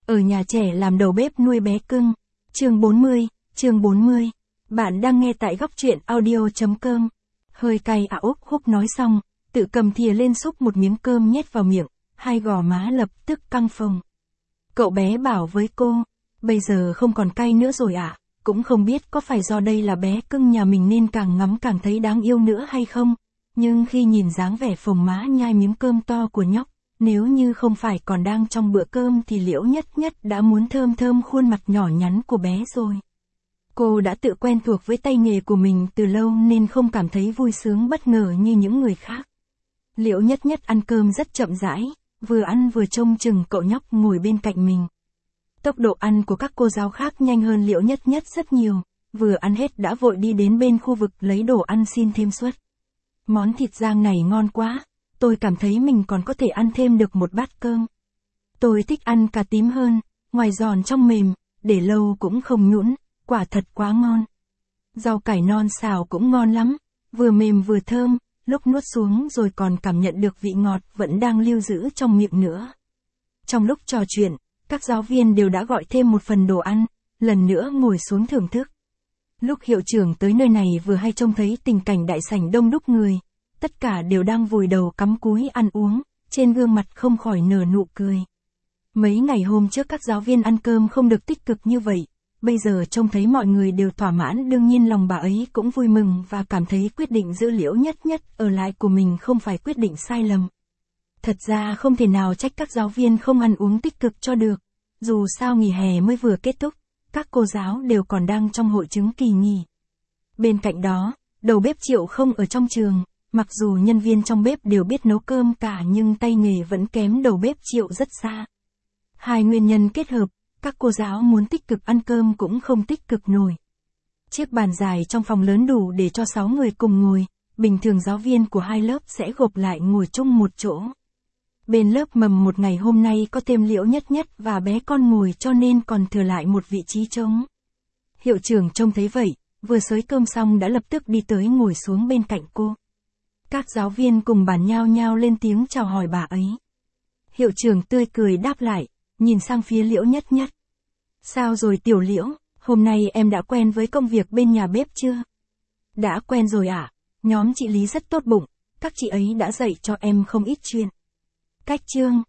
Ở nhà trẻ làm đầu bếp nuôi bé cưng. Chương 40. Bạn đang nghe tại góc truyện audio.com. Hơi cay à Úc Húc nói xong, tự cầm thìa lên xúc một miếng cơm nhét vào miệng, hai gò má lập tức căng phồng. Cậu bé bảo với cô, bây giờ không còn cay nữa rồi ạ, cũng không biết có phải do đây là bé cưng nhà mình nên càng ngắm càng thấy đáng yêu nữa hay không, nhưng khi nhìn dáng vẻ phồng má nhai miếng cơm to của nhóc, nếu như không phải còn đang trong bữa cơm thì Liễu Nhất Nhất đã muốn thơm thơm khuôn mặt nhỏ nhắn của bé rồi. Cô đã tự quen thuộc với tay nghề của mình từ lâu nên không cảm thấy vui sướng bất ngờ như những người khác. Liễu Nhất Nhất ăn cơm rất chậm rãi, vừa ăn vừa trông chừng cậu nhóc ngồi bên cạnh mình. Tốc độ ăn của các cô giáo khác nhanh hơn Liễu Nhất Nhất rất nhiều, vừa ăn hết đã vội đi đến bên khu vực lấy đồ ăn xin thêm suất. Món thịt rang này ngon quá, tôi cảm thấy mình còn có thể ăn thêm được một bát cơm. Tôi thích ăn cà tím hơn, ngoài giòn trong mềm, để lâu cũng không nhũn, quả thật quá ngon. Rau cải non xào cũng ngon lắm, vừa mềm vừa thơm, lúc nuốt xuống rồi còn cảm nhận được vị ngọt vẫn đang lưu giữ trong miệng nữa. Trong lúc trò chuyện, các giáo viên đều đã gọi thêm một phần đồ ăn, lần nữa ngồi xuống thưởng thức. Lúc hiệu trưởng tới nơi này vừa hay trông thấy tình cảnh đại sảnh đông đúc người, tất cả đều đang vùi đầu cắm cúi ăn uống, trên gương mặt không khỏi nở nụ cười. Mấy ngày hôm trước các giáo viên ăn cơm không được tích cực như vậy, bây giờ trông thấy mọi người đều thỏa mãn, đương nhiên lòng bà ấy cũng vui mừng và cảm thấy quyết định giữ Liễu Nhất Nhất ở lại của mình không phải quyết định sai lầm. Thật ra không thể nào trách các giáo viên không ăn uống tích cực cho được, dù sao nghỉ hè mới vừa kết thúc, các cô giáo đều còn đang trong hội chứng kỳ nghỉ. Bên cạnh đó, đầu bếp Triệu không ở trong trường, mặc dù nhân viên trong bếp đều biết nấu cơm cả nhưng tay nghề vẫn kém đầu bếp Triệu rất xa. Hai nguyên nhân kết hợp, các cô giáo muốn tích cực ăn cơm cũng không tích cực nổi. Chiếc bàn dài trong phòng lớn đủ để cho 6 người cùng ngồi, bình thường giáo viên của hai lớp sẽ gộp lại ngồi chung một chỗ. Bên lớp mầm một ngày hôm nay có thêm Liễu Nhất Nhất và bé con ngồi cho nên còn thừa lại một vị trí trống. Hiệu trưởng trông thấy vậy, vừa xới cơm xong đã lập tức đi tới ngồi xuống bên cạnh cô. Các giáo viên cùng bàn nhao nhao lên tiếng chào hỏi bà ấy. Hiệu trưởng tươi cười đáp lại, nhìn sang phía Liễu Nhất Nhất. Sao rồi Tiểu Liễu, hôm nay em đã quen với công việc bên nhà bếp chưa? Đã quen rồi ạ, nhóm chị Lý rất tốt bụng, các chị ấy đã dạy cho em không ít chuyện. Cách chương,